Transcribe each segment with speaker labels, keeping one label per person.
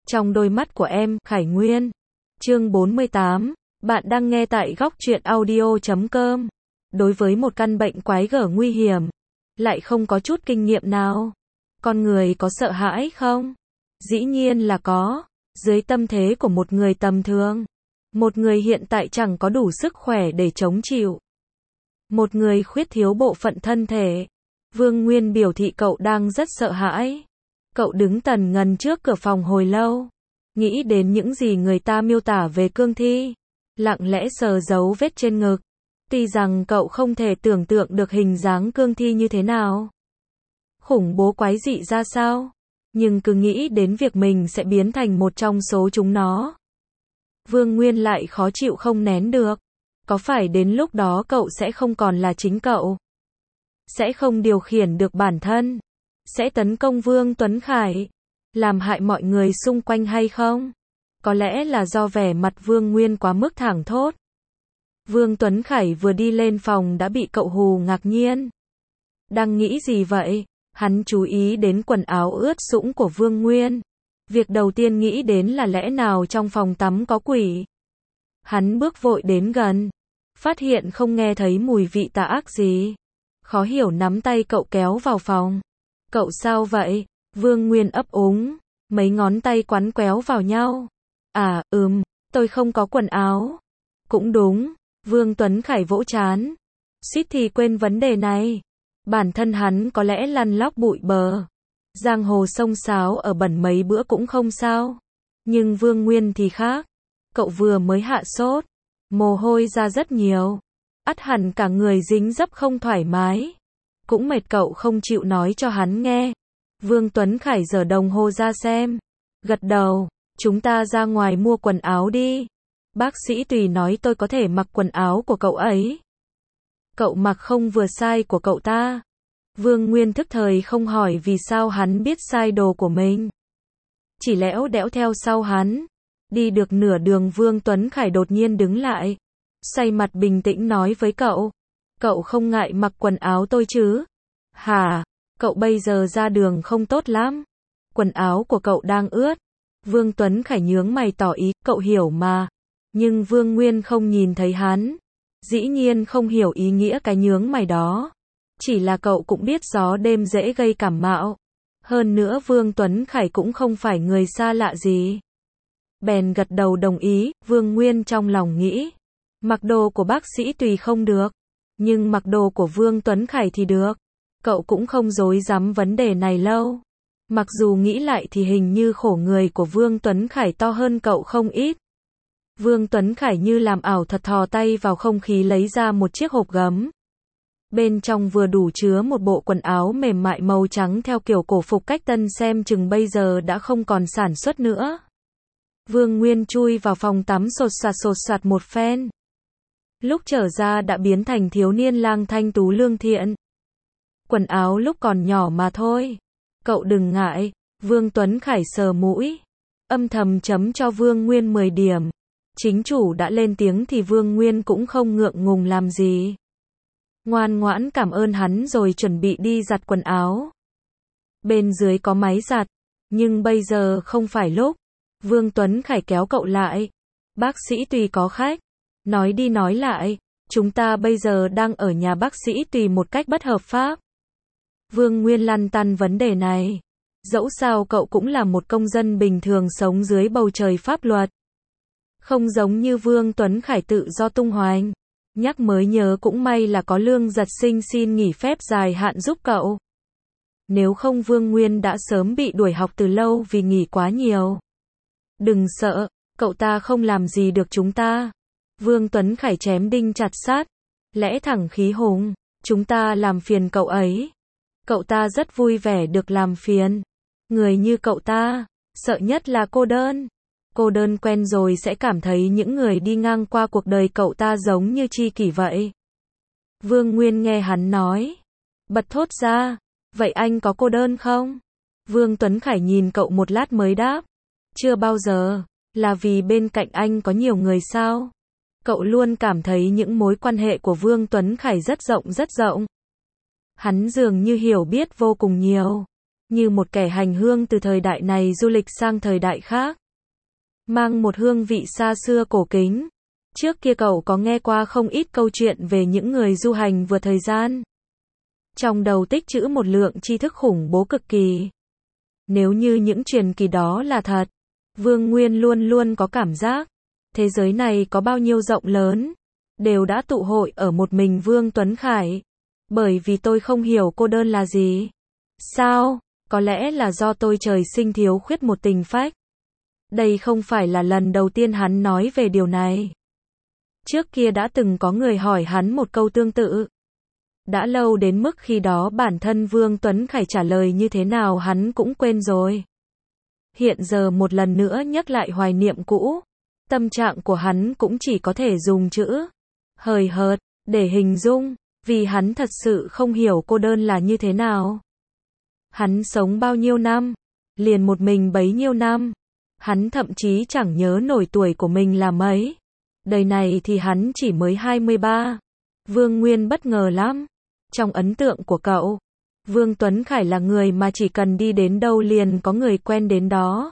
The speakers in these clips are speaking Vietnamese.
Speaker 1: Trong đôi mắt của em, Khải Nguyên. Chương 48. Bạn đang nghe tại góc truyện audio.com. Đối với một căn bệnh quái gở nguy hiểm, lại không có chút kinh nghiệm nào, con người có sợ hãi không? Dĩ nhiên là có. Dưới tâm thế của một người tầm thường, một người hiện tại chẳng có đủ sức khỏe để chống chịu, một người khuyết thiếu bộ phận thân thể, Vương Nguyên biểu thị cậu đang rất sợ hãi. Cậu đứng tần ngần trước cửa phòng hồi lâu, nghĩ đến những gì người ta miêu tả về cương thi, lặng lẽ sờ dấu vết trên ngực. Tuy rằng cậu không thể tưởng tượng được hình dáng cương thi như thế nào, khủng bố quái dị ra sao, nhưng cứ nghĩ đến việc mình sẽ biến thành một trong số chúng nó, Vương Nguyên lại khó chịu không nén được. Có phải đến lúc đó cậu sẽ không còn là chính cậu, sẽ không điều khiển được bản thân, sẽ tấn công Vương Tuấn Khải, làm hại mọi người xung quanh hay không? Có lẽ là do vẻ mặt Vương Nguyên quá mức thảng thốt. Vương Tuấn Khải vừa đi lên phòng đã bị cậu hù ngạc nhiên. Đang nghĩ gì vậy? Hắn chú ý đến quần áo ướt sũng của Vương Nguyên. Việc đầu tiên nghĩ đến là lẽ nào trong phòng tắm có quỷ. Hắn bước vội đến gần, phát hiện không nghe thấy mùi vị tà ác gì. Khó hiểu nắm tay cậu kéo vào phòng. Cậu sao vậy? Vương Nguyên ấp úng, mấy ngón tay quắn quéo vào nhau. À, tôi không có quần áo. Cũng đúng, Vương Tuấn Khải vỗ trán. Suýt thì quên vấn đề này. Bản thân hắn có lẽ lăn lóc bụi bờ, giang hồ xông xáo ở bẩn mấy bữa cũng không sao. Nhưng Vương Nguyên thì khác. Cậu vừa mới hạ sốt, mồ hôi ra rất nhiều, ắt hẳn cả người dính dấp không thoải mái. Cũng mệt cậu không chịu nói cho hắn nghe. Vương Tuấn Khải giở đồng hồ ra xem, gật đầu, chúng ta ra ngoài mua quần áo đi. Bác sĩ Tùy nói tôi có thể mặc quần áo của cậu ấy. Cậu mặc không vừa size của cậu ta. Vương Nguyên thức thời không hỏi vì sao hắn biết size đồ của mình, chỉ lẽo đẽo theo sau hắn. Đi được nửa đường Vương Tuấn Khải đột nhiên đứng lại, xoay mặt bình tĩnh nói với cậu. Cậu không ngại mặc quần áo tôi chứ? Hả? Cậu bây giờ ra đường không tốt lắm. Quần áo của cậu đang ướt. Vương Tuấn Khải nhướng mày tỏ ý, cậu hiểu mà. Nhưng Vương Nguyên không nhìn thấy hắn. Dĩ nhiên không hiểu ý nghĩa cái nhướng mày đó. Chỉ là cậu cũng biết gió đêm dễ gây cảm mạo. Hơn nữa Vương Tuấn Khải cũng không phải người xa lạ gì. Bèn gật đầu đồng ý. Vương Nguyên trong lòng nghĩ, mặc đồ của bác sĩ Tùy không được, nhưng mặc đồ của Vương Tuấn Khải thì được. Cậu cũng không rối rắm vấn đề này lâu. Mặc dù nghĩ lại thì hình như khổ người của Vương Tuấn Khải to hơn cậu không ít. Vương Tuấn Khải như làm ảo thật thò tay vào không khí lấy ra một chiếc hộp gấm. Bên trong vừa đủ chứa một bộ quần áo mềm mại màu trắng theo kiểu cổ phục cách tân, xem chừng bây giờ đã không còn sản xuất nữa. Vương Nguyên chui vào phòng tắm sột soạt một phen. Lúc trở ra đã biến thành thiếu niên lang thanh tú lương thiện. Quần áo lúc còn nhỏ mà thôi. Cậu đừng ngại. Vương Tuấn Khải sờ mũi, âm thầm chấm cho Vương Nguyên 10 điểm. Chính chủ đã lên tiếng thì Vương Nguyên cũng không ngượng ngùng làm gì. Ngoan ngoãn cảm ơn hắn rồi chuẩn bị đi giặt quần áo. Bên dưới có máy giặt, nhưng bây giờ không phải lúc. Vương Tuấn Khải kéo cậu lại. Bác sĩ Tùy có khách. Nói đi nói lại, chúng ta bây giờ đang ở nhà bác sĩ Tùy một cách bất hợp pháp. Vương Nguyên lăn tăn vấn đề này. Dẫu sao cậu cũng là một công dân bình thường sống dưới bầu trời pháp luật. Không giống như Vương Tuấn Khải tự do tung hoành. Nhắc mới nhớ cũng may là có Lương Giật Sinh xin nghỉ phép dài hạn giúp cậu. Nếu không Vương Nguyên đã sớm bị đuổi học từ lâu vì nghỉ quá nhiều. Đừng sợ, cậu ta không làm gì được chúng ta. Vương Tuấn Khải chém đinh chặt sắt, lẽ thẳng khí hùng, chúng ta làm phiền cậu ấy. Cậu ta rất vui vẻ được làm phiền. Người như cậu ta, sợ nhất là cô đơn. Cô đơn quen rồi sẽ cảm thấy những người đi ngang qua cuộc đời cậu ta giống như tri kỷ vậy. Vương Nguyên nghe hắn nói, bật thốt ra, vậy anh có cô đơn không? Vương Tuấn Khải nhìn cậu một lát mới đáp, chưa bao giờ. Là vì bên cạnh anh có nhiều người sao? Cậu luôn cảm thấy những mối quan hệ của Vương Tuấn Khải rất rộng rất rộng. Hắn dường như hiểu biết vô cùng nhiều. như một kẻ hành hương từ thời đại này du lịch sang thời đại khác. Mang một hương vị xa xưa cổ kính. Trước kia cậu có nghe qua không ít câu chuyện về những người du hành vượt thời gian. Trong đầu tích trữ một lượng tri thức khủng bố cực kỳ. Nếu như những truyền kỳ đó là thật, Vương Nguyên luôn luôn có cảm giác, thế giới này có bao nhiêu rộng lớn, đều đã tụ hội ở một mình Vương Tuấn Khải. Bởi vì tôi không hiểu cô đơn là gì. Sao? Có lẽ là do tôi trời sinh thiếu khuyết một tình phách. Đây không phải là lần đầu tiên hắn nói về điều này. Trước kia đã từng có người hỏi hắn một câu tương tự. Đã lâu đến mức khi đó bản thân Vương Tuấn Khải trả lời như thế nào hắn cũng quên rồi. Hiện giờ một lần nữa nhắc lại hoài niệm cũ, tâm trạng của hắn cũng chỉ có thể dùng chữ hời hợt để hình dung, vì hắn thật sự không hiểu cô đơn là như thế nào. Hắn sống bao nhiêu năm, liền một mình bấy nhiêu năm, hắn thậm chí chẳng nhớ nổi tuổi của mình là mấy. Đời này thì hắn chỉ mới 23. Vương Nguyên bất ngờ lắm. Trong ấn tượng của cậu, Vương Tuấn Khải là người mà chỉ cần đi đến đâu liền có người quen đến đó.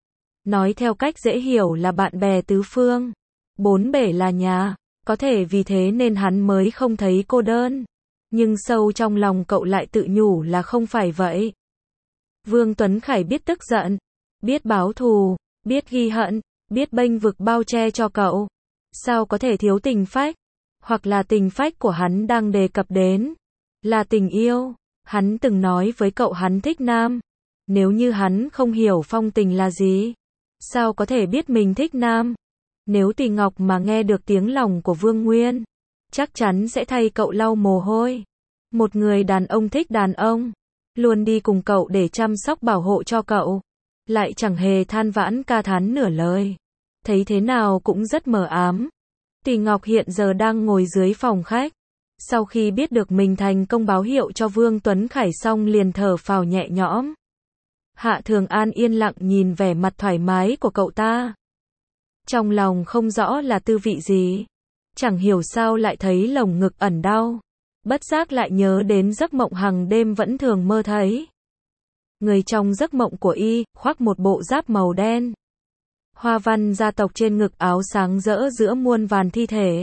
Speaker 1: Nói theo cách dễ hiểu là bạn bè tứ phương, bốn bể là nhà, có thể vì thế nên hắn mới không thấy cô đơn. Nhưng sâu trong lòng cậu lại tự nhủ là không phải vậy. Vương Tuấn Khải biết tức giận, biết báo thù, biết ghi hận, biết bênh vực bao che cho cậu. Sao có thể thiếu tình phách? Hoặc là tình phách của hắn đang đề cập đến là tình yêu. Hắn từng nói với cậu hắn thích nam. Nếu như hắn không hiểu phong tình là gì, sao có thể biết mình thích nam? Nếu Tỳ Ngọc mà nghe được tiếng lòng của Vương Nguyên, chắc chắn sẽ thay cậu lau mồ hôi. Một người đàn ông thích đàn ông, luôn đi cùng cậu để chăm sóc bảo hộ cho cậu, lại chẳng hề than vãn ca thán nửa lời. Thấy thế nào cũng rất mờ ám. Tỳ Ngọc hiện giờ đang ngồi dưới phòng khách. Sau khi biết được mình thành công báo hiệu cho Vương Tuấn Khải xong liền thở phào nhẹ nhõm. Hạ Thường An yên lặng nhìn vẻ mặt thoải mái của cậu ta. Trong lòng không rõ là tư vị gì. Chẳng hiểu sao lại thấy lồng ngực ẩn đau. Bất giác lại nhớ đến giấc mộng hàng đêm vẫn thường mơ thấy. Người trong giấc mộng của y, khoác một bộ giáp màu đen. Hoa văn gia tộc trên ngực áo sáng rỡ giữa muôn vàn thi thể.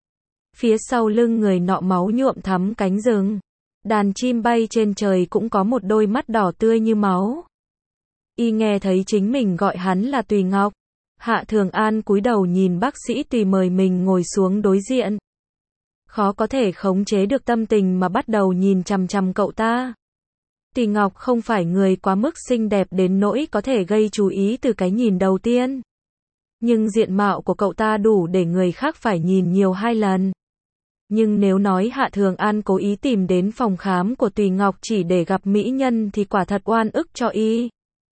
Speaker 1: Phía sau lưng người nọ máu nhuộm thắm cánh rừng. Đàn chim bay trên trời cũng có một đôi mắt đỏ tươi như máu. Y nghe thấy chính mình gọi hắn là Tùy Ngọc. Hạ Thường An cúi đầu nhìn bác sĩ Tùy mời mình ngồi xuống đối diện. Khó có thể khống chế được tâm tình mà bắt đầu nhìn chằm chằm cậu ta. Tùy Ngọc không phải người quá mức xinh đẹp đến nỗi có thể gây chú ý từ cái nhìn đầu tiên. Nhưng diện mạo của cậu ta đủ để người khác phải nhìn nhiều hai lần. Nhưng nếu nói Hạ Thường An cố ý tìm đến phòng khám của Tùy Ngọc chỉ để gặp mỹ nhân thì quả thật oan ức cho y.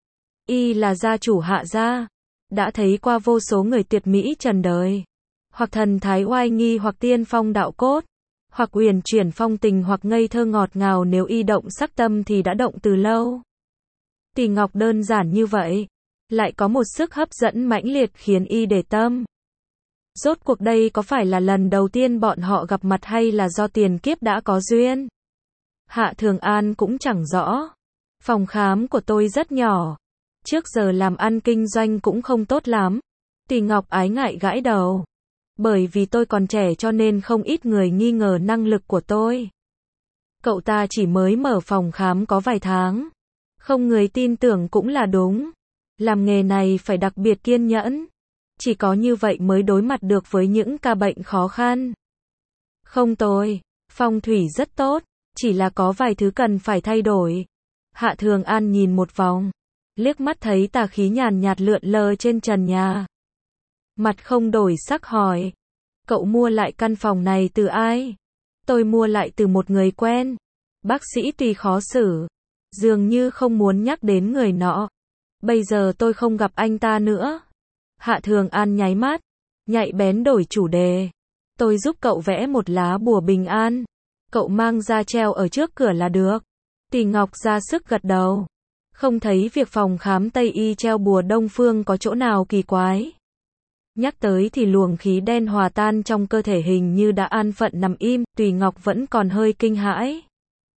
Speaker 1: Y là gia chủ Hạ gia, đã thấy qua vô số người tuyệt mỹ trần đời. Hoặc thần thái oai nghi hoặc tiên phong đạo cốt. Hoặc uyển chuyển phong tình hoặc ngây thơ ngọt ngào, nếu y động sắc tâm thì đã động từ lâu. Tùy Ngọc đơn giản như vậy, lại có một sức hấp dẫn mãnh liệt khiến y để tâm. Rốt cuộc đây có phải là lần đầu tiên bọn họ gặp mặt hay là do tiền kiếp đã có duyên? Hạ Thường An cũng chẳng rõ. Phòng khám của tôi rất nhỏ. Trước giờ làm ăn kinh doanh cũng không tốt lắm. Tùy Ngọc ái ngại gãi đầu. Bởi vì tôi còn trẻ cho nên không ít người nghi ngờ năng lực của tôi. Cậu ta chỉ mới mở phòng khám có vài tháng. Không người tin tưởng cũng là đúng. Làm nghề này phải đặc biệt kiên nhẫn. Chỉ có như vậy mới đối mặt được với những ca bệnh khó khăn. Không tồi, phong thủy rất tốt, chỉ là có vài thứ cần phải thay đổi. Hạ Thường An nhìn một vòng, liếc mắt thấy tà khí nhàn nhạt lượn lờ trên trần nhà. Mặt không đổi sắc hỏi, cậu mua lại căn phòng này từ ai? Tôi mua lại từ một người quen. Bác sĩ Tùy khó xử, dường như không muốn nhắc đến người nọ. Bây giờ tôi không gặp anh ta nữa. Hạ Thường An nháy mắt, nhạy bén đổi chủ đề. Tôi giúp cậu vẽ một lá bùa bình an. Cậu mang ra treo ở trước cửa là được. Tùy Ngọc ra sức gật đầu. Không thấy việc phòng khám Tây Y treo bùa Đông Phương có chỗ nào kỳ quái. Nhắc tới thì luồng khí đen hòa tan trong cơ thể hình như đã an phận nằm im. Tùy Ngọc vẫn còn hơi kinh hãi.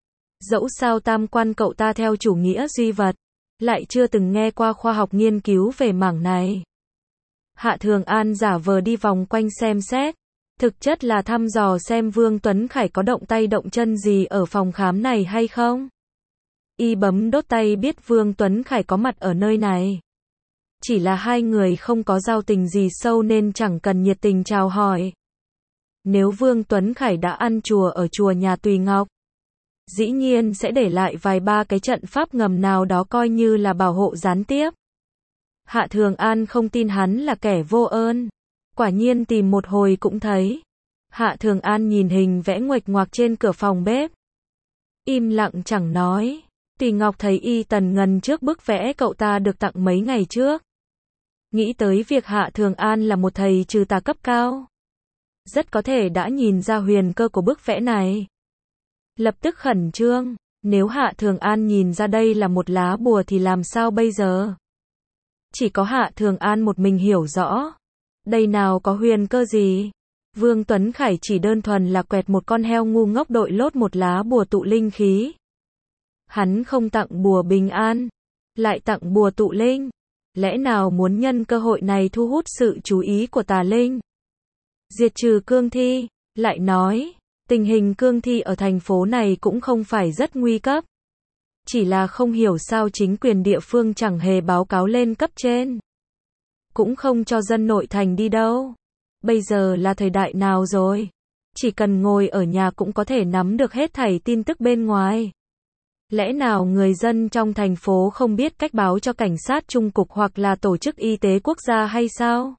Speaker 1: Dẫu sao tam quan cậu ta theo chủ nghĩa duy vật, lại chưa từng nghe qua khoa học nghiên cứu về mảng này. Hạ Thường An giả vờ đi vòng quanh xem xét, thực chất là thăm dò xem Vương Tuấn Khải có động tay động chân gì ở phòng khám này hay không. Y bấm đốt tay biết Vương Tuấn Khải có mặt ở nơi này. Chỉ là hai người không có giao tình gì sâu nên chẳng cần nhiệt tình chào hỏi. Nếu Vương Tuấn Khải đã ăn chùa ở chùa nhà Tùy Ngọc, dĩ nhiên sẽ để lại vài ba cái trận pháp ngầm nào đó coi như là bảo hộ gián tiếp. Hạ Thường An không tin hắn là kẻ vô ơn. Quả nhiên tìm một hồi cũng thấy. Hạ Thường An nhìn hình vẽ nguệch ngoạc trên cửa phòng bếp. Im lặng chẳng nói. Tùy Ngọc thấy y tần ngần trước bức vẽ cậu ta được tặng mấy ngày trước. Nghĩ tới việc Hạ Thường An là một thầy trừ tà cấp cao. Rất có thể đã nhìn ra huyền cơ của bức vẽ này. Lập tức khẩn trương. Nếu Hạ Thường An nhìn ra đây là một lá bùa thì làm sao bây giờ? Chỉ có Hạ Thường An một mình hiểu rõ. Đây nào có huyền cơ gì? Vương Tuấn Khải chỉ đơn thuần là quẹt một con heo ngu ngốc đội lốt một lá bùa tụ linh khí. Hắn không tặng bùa bình an, lại tặng bùa tụ linh. Lẽ nào muốn nhân cơ hội này thu hút sự chú ý của tà linh? Diệt trừ cương thi, lại nói, tình hình cương thi ở thành phố này cũng không phải rất nguy cấp. Chỉ là không hiểu sao chính quyền địa phương chẳng hề báo cáo lên cấp trên. Cũng không cho dân nội thành đi đâu. Bây giờ là thời đại nào rồi? Chỉ cần ngồi ở nhà cũng có thể nắm được hết thảy tin tức bên ngoài. Lẽ nào người dân trong thành phố không biết cách báo cho cảnh sát trung cục hoặc là tổ chức y tế quốc gia hay sao?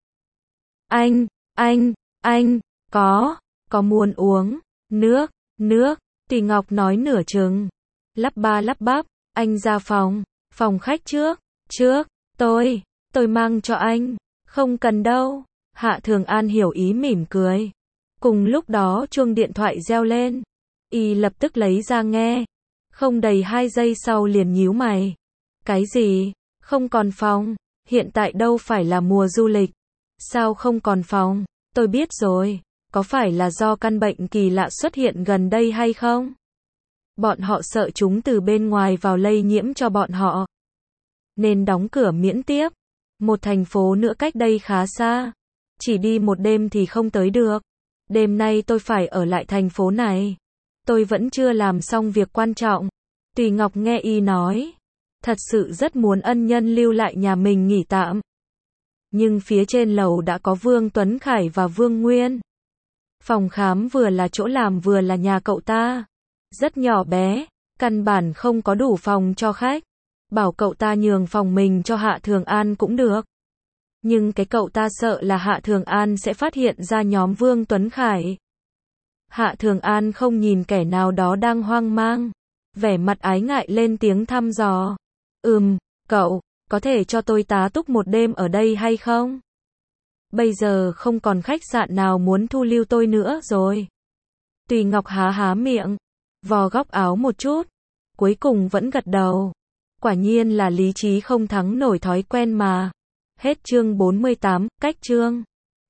Speaker 1: Anh, có muốn uống nước, Tùy Ngọc nói nửa chừng. Lắp ba lắp bắp, anh ra phòng khách trước, tôi mang cho anh, không cần đâu. Hạ Thường An hiểu ý mỉm cười. Cùng lúc đó chuông điện thoại reo lên. Y lập tức lấy ra nghe. Không đầy 2 giây sau liền nhíu mày. Cái gì? Không còn phòng? Hiện tại đâu phải là mùa du lịch. Sao không còn phòng? Tôi biết rồi. Có phải là do căn bệnh kỳ lạ xuất hiện gần đây hay không? Bọn họ sợ chúng từ bên ngoài vào lây nhiễm cho bọn họ. Nên đóng cửa miễn tiếp. Một thành phố nữa cách đây khá xa. Chỉ đi một đêm thì không tới được. Đêm nay tôi phải ở lại thành phố này. Tôi vẫn chưa làm xong việc quan trọng. Tùy Ngọc nghe y nói. Thật sự rất muốn ân nhân lưu lại nhà mình nghỉ tạm. Nhưng phía trên lầu đã có Vương Tuấn Khải và Vương Nguyên. Phòng khám vừa là chỗ làm vừa là nhà cậu ta. Rất nhỏ bé, căn bản không có đủ phòng cho khách. Bảo cậu ta nhường phòng mình cho Hạ Thường An cũng được. Nhưng cái cậu ta sợ là Hạ Thường An sẽ phát hiện ra nhóm Vương Tuấn Khải. Hạ Thường An không nhìn kẻ nào đó đang hoang mang. Vẻ mặt ái ngại lên tiếng thăm dò. Cậu, có thể cho tôi tá túc một đêm ở đây hay không? Bây giờ không còn khách sạn nào muốn thu lưu tôi nữa rồi. Tùy Ngọc há miệng, vò góc áo một chút. Cuối cùng vẫn gật đầu. Quả nhiên là lý trí không thắng nổi thói quen mà. Hết chương 48, cách chương.